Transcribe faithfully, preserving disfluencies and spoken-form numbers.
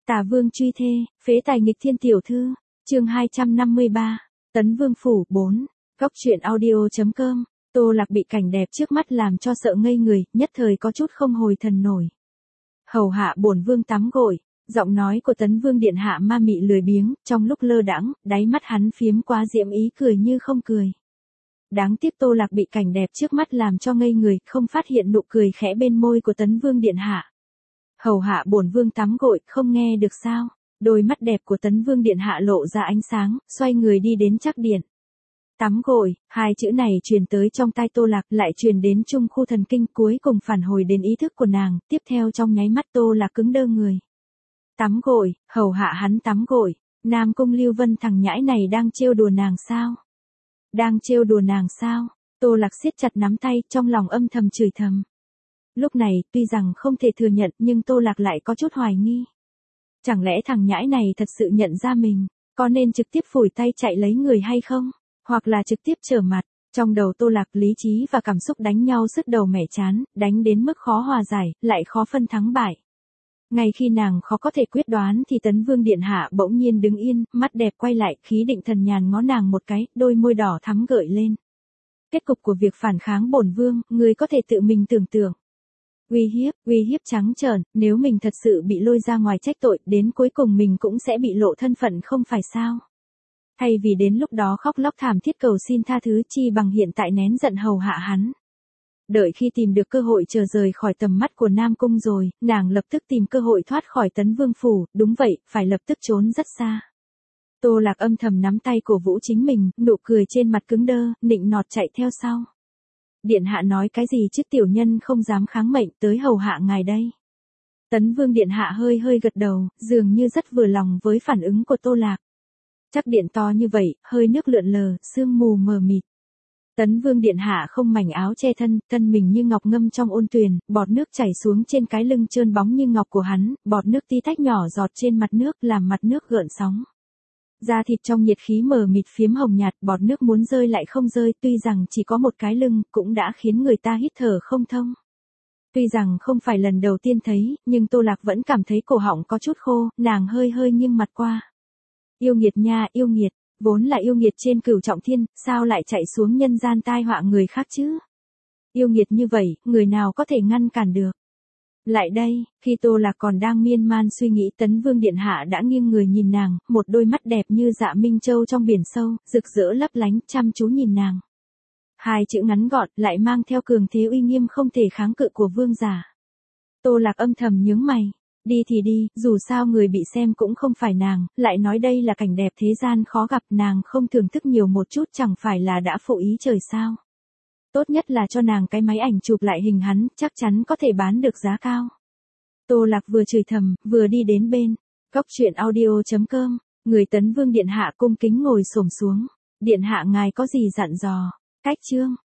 Tả Vương truy thê, phế tài nghịch thiên tiểu thư, chương hai trăm năm mươi ba, Tấn Vương phủ bốn, góc truyện audio.com, Tô Lạc bị cảnh đẹp trước mắt làm cho sợ ngây người, nhất thời có chút không hồi thần nổi. Hầu hạ bổn vương tắm gội, giọng nói của Tấn Vương điện hạ ma mị lười biếng, trong lúc lơ đãng, đáy mắt hắn phiếm quá diễm ý cười như không cười. Đáng tiếc Tô Lạc bị cảnh đẹp trước mắt làm cho ngây người, không phát hiện nụ cười khẽ bên môi của Tấn Vương điện hạ. Hầu hạ bổn vương tắm gội, không nghe được sao? Đôi mắt đẹp của Tấn Vương điện hạ lộ ra ánh sáng, xoay người đi đến Trác điện. Tắm gội, hai chữ này truyền tới trong tai Tô Lạc, lại truyền đến trung khu thần kinh, cuối cùng phản hồi đến ý thức của nàng, tiếp theo trong nháy mắt Tô Lạc cứng đơ người. Tắm gội, hầu hạ hắn tắm gội, Nam Cung Lưu Vân thằng nhãi này đang trêu đùa nàng sao? Đang trêu đùa nàng sao? Tô Lạc siết chặt nắm tay, trong lòng âm thầm chửi thầm. Lúc này, tuy rằng không thể thừa nhận nhưng Tô Lạc lại có chút hoài nghi. Chẳng lẽ thằng nhãi này thật sự nhận ra mình, có nên trực tiếp phủi tay chạy lấy người hay không? Hoặc là trực tiếp trở mặt, trong đầu Tô Lạc lý trí và cảm xúc đánh nhau sứt đầu mẻ chán, đánh đến mức khó hòa giải, lại khó phân thắng bại. Ngay khi nàng khó có thể quyết đoán thì Tấn Vương điện hạ bỗng nhiên đứng yên, mắt đẹp quay lại, khí định thần nhàn ngó nàng một cái, đôi môi đỏ thắm gợi lên. Kết cục của việc phản kháng bổn vương, người có thể tự mình tưởng tượng. Uy hiếp, uy hiếp trắng trợn, nếu mình thật sự bị lôi ra ngoài trách tội, đến cuối cùng mình cũng sẽ bị lộ thân phận không phải sao? Thay vì đến lúc đó khóc lóc thảm thiết cầu xin tha thứ, chi bằng hiện tại nén giận hầu hạ hắn. Đợi khi tìm được cơ hội chờ rời khỏi tầm mắt của Nam Cung rồi, nàng lập tức tìm cơ hội thoát khỏi Tấn Vương phủ, đúng vậy, phải lập tức trốn rất xa. Tô Lạc âm thầm nắm tay cổ vũ chính mình, nụ cười trên mặt cứng đơ, nịnh nọt chạy theo sau. Điện hạ nói cái gì chứ, tiểu nhân không dám kháng mệnh, tới hầu hạ ngài đây. Tấn Vương điện hạ hơi hơi gật đầu, dường như rất vừa lòng với phản ứng của Tô Lạc. Trác điện to như vậy, hơi nước lượn lờ, sương mù mờ mịt. Tấn Vương điện hạ không mảnh áo che thân, thân mình như ngọc ngâm trong ôn tuyền, bọt nước chảy xuống trên cái lưng trơn bóng như ngọc của hắn, bọt nước tí tách nhỏ giọt trên mặt nước, làm mặt nước gợn sóng. Da thịt trong nhiệt khí mờ mịt phiếm hồng nhạt, bọt nước muốn rơi lại không rơi, tuy rằng chỉ có một cái lưng, cũng đã khiến người ta hít thở không thông. Tuy rằng không phải lần đầu tiên thấy, nhưng Tô Lạc vẫn cảm thấy cổ họng có chút khô, nàng hơi hơi nghiêng mặt qua. Yêu nghiệt nha, yêu nghiệt, vốn là yêu nghiệt trên cửu trọng thiên, sao lại chạy xuống nhân gian tai họa người khác chứ? Yêu nghiệt như vậy, người nào có thể ngăn cản được? Lại đây, khi Tô Lạc còn đang miên man suy nghĩ, Tấn Vương điện hạ đã nghiêng người nhìn nàng, một đôi mắt đẹp như dạ minh châu trong biển sâu, rực rỡ lấp lánh, chăm chú nhìn nàng. Hai chữ ngắn gọn, lại mang theo cường thế uy nghiêm không thể kháng cự của vương giả. Tô Lạc âm thầm nhướng mày. Đi thì đi, dù sao người bị xem cũng không phải nàng, lại nói đây là cảnh đẹp thế gian khó gặp, nàng không thưởng thức nhiều một chút chẳng phải là đã phụ ý trời sao. Tốt nhất là cho nàng cái máy ảnh chụp lại hình hắn, chắc chắn có thể bán được giá cao. Tô Lạc vừa chửi thầm, vừa đi đến bên. Góc truyện audio.com, người Tấn Vương điện hạ cung kính ngồi xổm xuống. Điện hạ ngài có gì dặn dò? Cách chương.